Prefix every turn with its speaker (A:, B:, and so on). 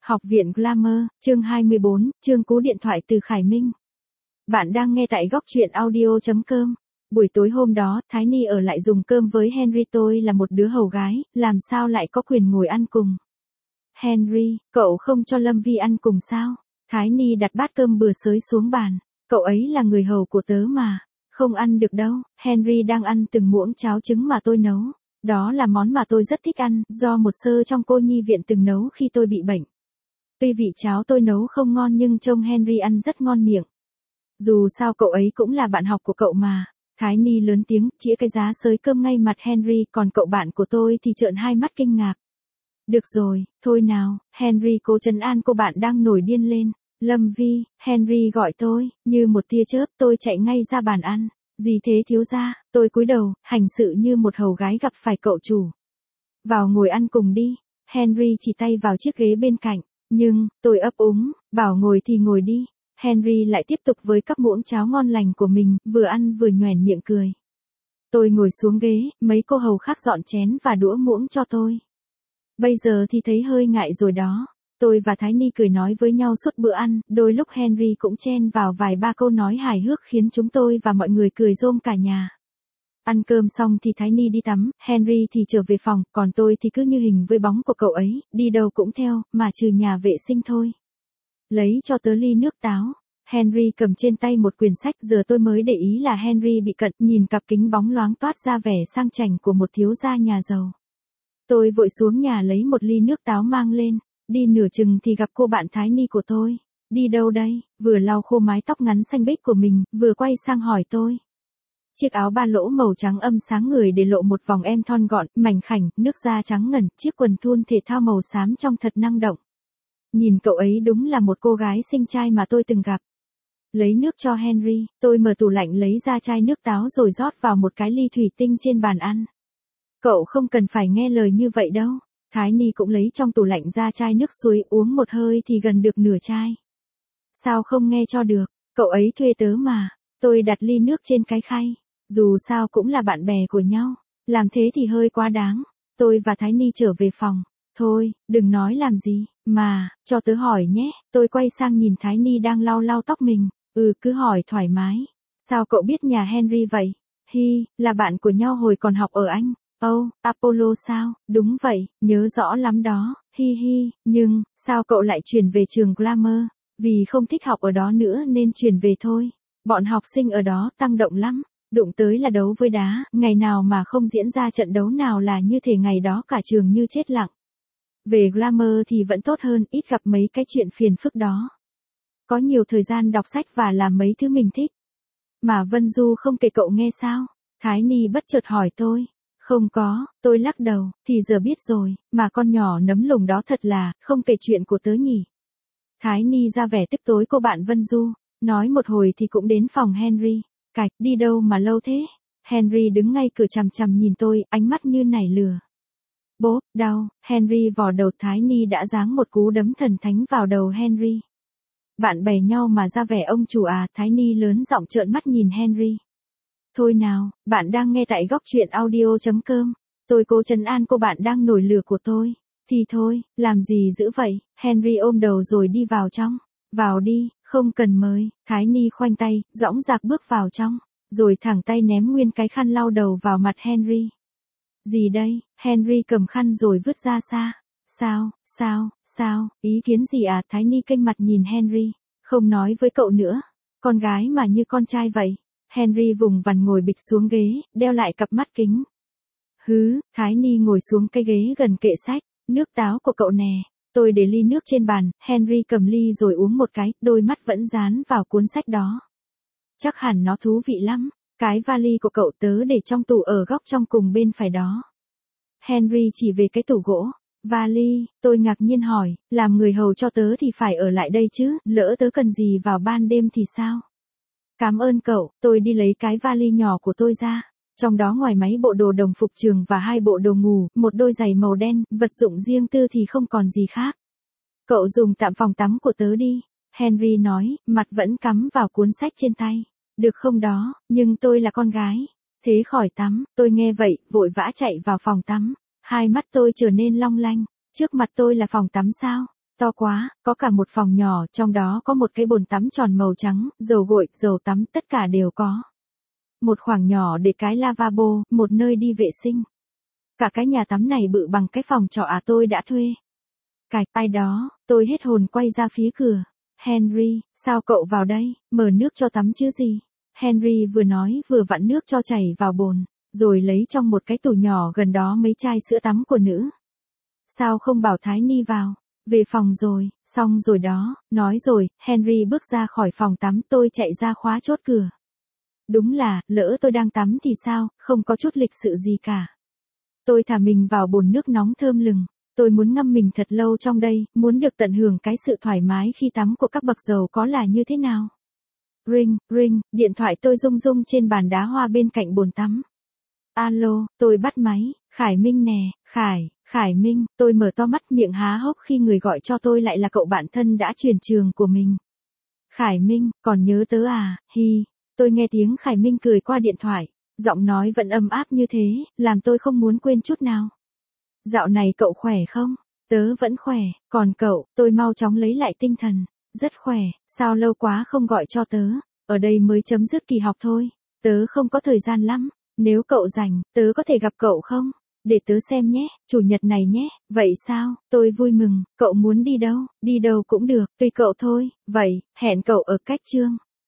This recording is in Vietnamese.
A: Học viện Glamour, chương 24, chương cú điện thoại từ Khải Minh. Bạn đang nghe tại góc truyện audio.com. Buổi tối hôm đó, Thái Ni ở lại dùng cơm với Henry. Tôi là một đứa hầu gái, làm sao lại có quyền ngồi ăn cùng. Henry, cậu không cho Lâm Vi ăn cùng sao? Thái Ni đặt bát cơm bừa xới xuống bàn. Cậu ấy là người hầu của tớ mà. Không ăn được đâu. Henry đang ăn từng muỗng cháo trứng mà tôi nấu. Đó là món mà tôi rất thích ăn, do một sơ trong cô nhi viện từng nấu khi tôi bị bệnh. Tuy vị cháo tôi nấu không ngon nhưng trông Henry ăn rất ngon miệng. Dù sao cậu ấy cũng là bạn học của cậu mà. Thái Ni lớn tiếng, chĩa cái giá xới cơm ngay mặt Henry, còn cậu bạn của tôi thì trợn hai mắt kinh ngạc. Được rồi, thôi nào, Henry cố trấn an cô bạn đang nổi điên lên. Lâm Vi, Henry gọi tôi, như một tia chớp tôi chạy ngay ra bàn ăn. Gì thế thiếu gia? Tôi cúi đầu, hành sự như một hầu gái gặp phải cậu chủ. Vào ngồi ăn cùng đi. Henry chỉ tay vào chiếc ghế bên cạnh. Nhưng, tôi ấp úng, bảo ngồi thì ngồi đi. Henry lại tiếp tục với cắp muỗng cháo ngon lành của mình, vừa ăn vừa nhoẻn miệng cười. Tôi ngồi xuống ghế, mấy cô hầu khác dọn chén và đũa muỗng cho tôi. Bây giờ thì thấy hơi ngại rồi đó. Tôi và Thái Ni cười nói với nhau suốt bữa ăn, đôi lúc Henry cũng chen vào vài ba câu nói hài hước khiến chúng tôi và mọi người cười rôm cả nhà. Ăn cơm xong thì Thái Ni đi tắm, Henry thì trở về phòng, còn tôi thì cứ như hình với bóng của cậu ấy, đi đâu cũng theo, mà trừ nhà vệ sinh thôi. Lấy cho tớ ly nước táo. Henry cầm trên tay một quyển sách, giờ tôi mới để ý là Henry bị cận, nhìn cặp kính bóng loáng toát ra vẻ sang chảnh của một thiếu gia nhà giàu. Tôi vội xuống nhà lấy một ly nước táo mang lên, đi nửa chừng thì gặp cô bạn Thái Ni của tôi. Đi đâu đây? Vừa lau khô mái tóc ngắn xanh biếc của mình, vừa quay sang hỏi tôi. Chiếc áo ba lỗ màu trắng âm sáng người để lộ một vòng em thon gọn, mảnh khảnh, nước da trắng ngần, chiếc quần thun thể thao màu xám trông thật năng động. Nhìn cậu ấy đúng là một cô gái xinh trai mà tôi từng gặp. Lấy nước cho Henry, tôi mở tủ lạnh lấy ra chai nước táo rồi rót vào một cái ly thủy tinh trên bàn ăn. Cậu không cần phải nghe lời như vậy đâu. Thái Ni cũng lấy trong tủ lạnh ra chai nước suối, uống một hơi thì gần được nửa chai. Sao không nghe cho được, cậu ấy thuê tớ mà. Tôi đặt ly nước trên cái khay. Dù sao cũng là bạn bè của nhau. Làm thế thì hơi quá đáng. Tôi và Thái Ni trở về phòng. Thôi, đừng nói làm gì, mà, cho tớ hỏi nhé. Tôi quay sang nhìn Thái Ni đang lau lau tóc mình. Cứ hỏi thoải mái. Sao cậu biết nhà Henry vậy? Hi, là bạn của nhau hồi còn học ở Anh. Apollo sao? Đúng vậy, nhớ rõ lắm đó. Hi, nhưng, sao cậu lại chuyển về trường Glamour? Vì không thích học ở đó nữa nên chuyển về thôi. Bọn học sinh ở đó tăng động lắm. Đụng tới là đấu với đá, ngày nào mà không diễn ra trận đấu nào là như thể ngày đó cả trường như chết lặng. Về Glamour thì vẫn tốt hơn, ít gặp mấy cái chuyện phiền phức đó. Có nhiều thời gian đọc sách và làm mấy thứ mình thích. Mà Vân Du không kể cậu nghe sao? Thái Ni bất chợt hỏi tôi. Không có, tôi lắc đầu, thì giờ biết rồi, mà con nhỏ nấm lùng đó thật là, không kể chuyện của tớ nhỉ. Thái Ni ra vẻ tức tối cô bạn Vân Du, nói một hồi thì cũng đến phòng Henry. Cạch, đi đâu mà lâu thế? Henry đứng ngay cửa chằm chằm nhìn tôi, ánh mắt như nảy lửa. Bốp, đau, Henry vò đầu. Thái Ni đã giáng một cú đấm thần thánh vào đầu Henry. Bạn bè nhau mà ra vẻ ông chủ à? Thái Ni lớn giọng trợn mắt nhìn Henry. Thôi nào, bạn đang nghe tại góc truyện audio.com. Tôi cố trấn an cô bạn đang nổi lửa của tôi. Thì thôi, làm gì dữ vậy? Henry ôm đầu rồi đi vào trong. Vào đi, không cần mời. Thái Ni khoanh tay, dõng dạc bước vào trong. Rồi thẳng tay ném nguyên cái khăn lau đầu vào mặt Henry. Gì đây? Henry cầm khăn rồi vứt ra xa. Sao, ý kiến gì à? Thái Ni kênh mặt nhìn Henry. Không nói với cậu nữa. Con gái mà như con trai vậy. Henry vùng vằng ngồi bịch xuống ghế, đeo lại cặp mắt kính. Thái Ni ngồi xuống cái ghế gần kệ sách. Nước táo của cậu nè. Tôi để ly nước trên bàn, Henry cầm ly rồi uống một cái, đôi mắt vẫn dán vào cuốn sách đó. Chắc hẳn nó thú vị lắm. Cái vali của cậu tớ để trong tủ ở góc trong cùng bên phải đó. Henry chỉ về cái tủ gỗ. Vali, tôi ngạc nhiên hỏi, làm người hầu cho tớ thì phải ở lại đây chứ, lỡ tớ cần gì vào ban đêm thì sao? Cảm ơn cậu, tôi đi lấy cái vali nhỏ của tôi ra. Trong đó ngoài mấy bộ đồ đồng phục trường và 2 bộ đồ ngủ, một đôi giày màu đen, vật dụng riêng tư thì không còn gì khác. Cậu dùng tạm phòng tắm của tớ đi. Henry nói, mặt vẫn cắm vào cuốn sách trên tay. Được không đó, nhưng tôi là con gái. Thế khỏi tắm, tôi nghe vậy, vội vã chạy vào phòng tắm. Hai mắt tôi trở nên long lanh. Trước mặt tôi là phòng tắm sao? To quá, có cả một phòng nhỏ, trong đó có một cái bồn tắm tròn màu trắng, dầu gội, dầu tắm, tất cả đều có. Một khoảng nhỏ để cái lavabo, một nơi đi vệ sinh. Cả cái nhà tắm này bự bằng cái phòng trọ tôi đã thuê. Ai đó, tôi hết hồn quay ra phía cửa. Henry, sao cậu vào đây, mở nước cho tắm chứ gì? Henry vừa nói vừa vặn nước cho chảy vào bồn, rồi lấy trong một cái tủ nhỏ gần đó mấy chai sữa tắm của nữ. Sao không bảo Thái Ni vào? Về phòng rồi, xong rồi đó, nói rồi, Henry bước ra khỏi phòng tắm, tôi chạy ra khóa chốt cửa. Đúng là, lỡ tôi đang tắm thì sao, không có chút lịch sự gì cả. Tôi thả mình vào bồn nước nóng thơm lừng. Tôi muốn ngâm mình thật lâu trong đây, muốn được tận hưởng cái sự thoải mái khi tắm của các bậc giàu có là như thế nào. Ring, ring, điện thoại tôi rung rung trên bàn đá hoa bên cạnh bồn tắm. Alo, tôi bắt máy, Khải Minh nè, Khải Minh, tôi mở to mắt miệng há hốc khi người gọi cho tôi lại là cậu bạn thân đã chuyển trường của mình. Khải Minh, còn nhớ tớ à, hi, tôi nghe tiếng Khải Minh cười qua điện thoại, giọng nói vẫn ấm áp như thế, làm tôi không muốn quên chút nào. Dạo này cậu khỏe không? Tớ vẫn khỏe, còn cậu, tôi mau chóng lấy lại tinh thần. Rất khỏe, sao lâu quá không gọi cho tớ, ở đây mới chấm dứt kỳ học thôi, tớ không có thời gian lắm, nếu cậu rảnh, tớ có thể gặp cậu không? Để tớ xem nhé, chủ nhật này nhé, vậy sao, tôi vui mừng, cậu muốn đi đâu cũng được, tùy cậu thôi, vậy, hẹn cậu ở cách Trương.